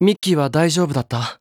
ミッキーは大丈夫だった？